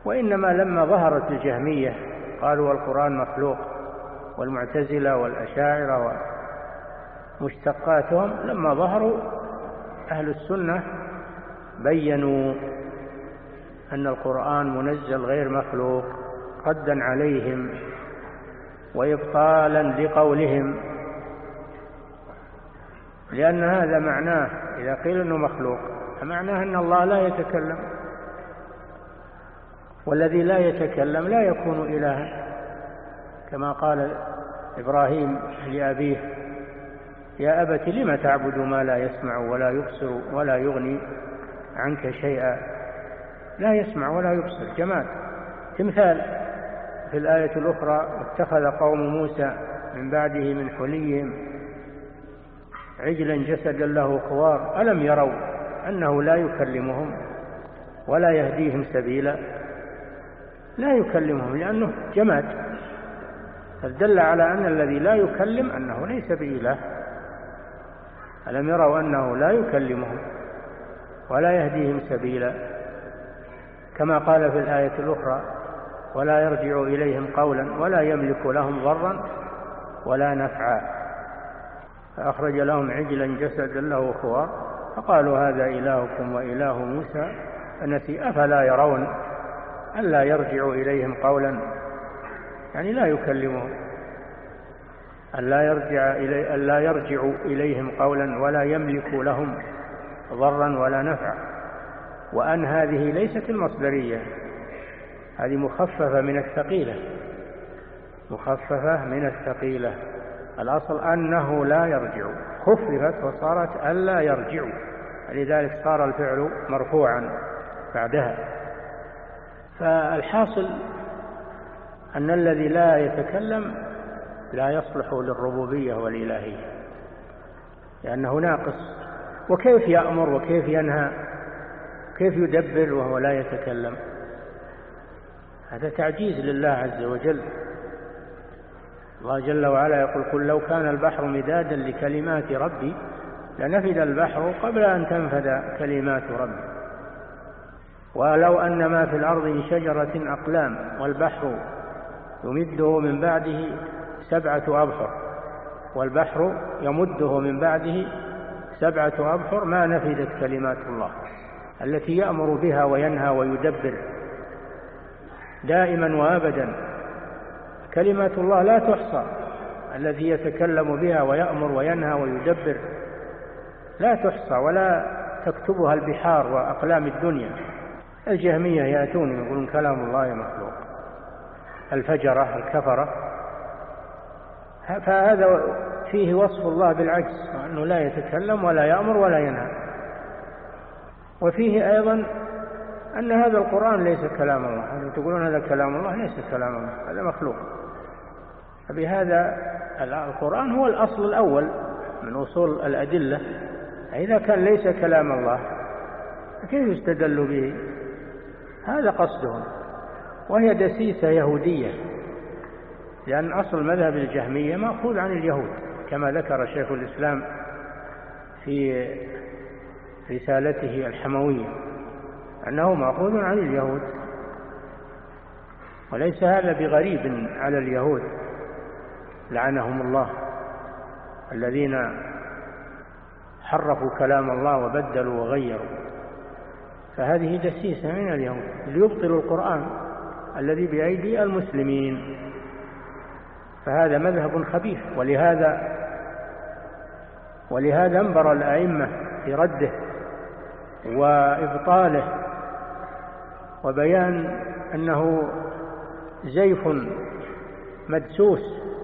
وإنما لما ظهرت الجهمية قالوا القرآن مخلوق، والمعتزلة والأشاعرة ومشتقاتهم لما ظهروا أهل السنة بيّنوا أن القرآن منزل غير مخلوق ردا عليهم وإبطالا لقولهم، لأن هذا معناه إذا قيل أنه مخلوق فمعناه أن الله لا يتكلم، والذي لا يتكلم لا يكون إلها، كما قال إبراهيم لأبيه: يا أبت لم تعبد ما لا يسمع ولا يبصر ولا يغني عنك شيئا. لا يسمع ولا يبصر، جماد. تمثال في الآية الأخرى: اتخذ قوم موسى من بعده من حليهم عجلا جسدا له خوار ألم يروا أنه لا يكلمهم ولا يهديهم سبيلا. لا يكلمهم لأنه جماد، فدل على أن الذي لا يكلم أنه ليس بإله. ألم يروا أنه لا يكلمهم ولا يهديهم سبيلا، كما قال في الآية الأخرى: ولا يرجع إليهم قولا ولا يملك لهم ضرا ولا نفعا. فأخرج لهم عجلا جسدا له خوار فقالوا هذا إلهكم وإله موسى فنسي. أفلا يرون ألا يرجع إليهم قولا، يعني لا يكلمهم، ألا يرجع إليهم قولا ولا يملك لهم ضرا ولا نفعا. وأن هذه ليست المصدرية، هذه مخففة من الثقيلة، مخففة من الثقيلة. الأصل أنه لا يرجع، خففت وصارت ألا يرجع، لذلك صار الفعل مرفوعا بعدها. فالحاصل أن الذي لا يتكلم لا يصلح للربوبية والإلهية، لأنه ناقص. وكيف يأمر وكيف ينهى كيف يدبر وهو لا يتكلم؟ هذا تعجيز لله عز وجل. الله جل وعلا يقول: قل لو كان البحر مدادا لكلمات ربي لنفد البحر قبل أن تنفد كلمات ربي ولو أن ما في الأرض من شجرة أقلام والبحر يمده من بعده 7 أبحر والبحر يمده من بعده 7 أبحر ما نفدت كلمات الله التي يأمر بها وينهى ويدبر دائما وأبدا. كلمات الله لا تحصى، الذي يتكلم بها ويأمر وينهى ويدبر لا تحصى ولا تكتبها البحار وأقلام الدنيا. الجهمية يأتون يقولون كلام الله مخلوق، الفجرة الكفرة، فهذا فيه وصف الله بالعجز، وأنه لا يتكلم ولا يأمر ولا ينهى. وفيه أيضا أن هذا القرآن ليس كلام الله، تقولون هذا كلام الله، ليس كلام الله، هذا مخلوق. فبهذا القرآن هو الأصل الأول من أصول الأدلة، إذا كان ليس كلام الله كيف يستدل به؟ هذا قصدهم، وهي دسيسة يهودية، لأن أصل مذهب الجهمية مأخوذ عن اليهود، كما ذكر شيخ الإسلام في رسالته الحموية أنه مأخوذ عن اليهود، وليس هذا بغريب على اليهود لعنهم الله الذين حرفوا كلام الله وبدلوا وغيروا. فهذه دسيسة من اليهود ليبطلوا القرآن الذي بأيدي المسلمين، فهذا مذهب خبيث. ولهذا انبر الأئمة في رده وإبطاله وبيان أنه زيف مدسوس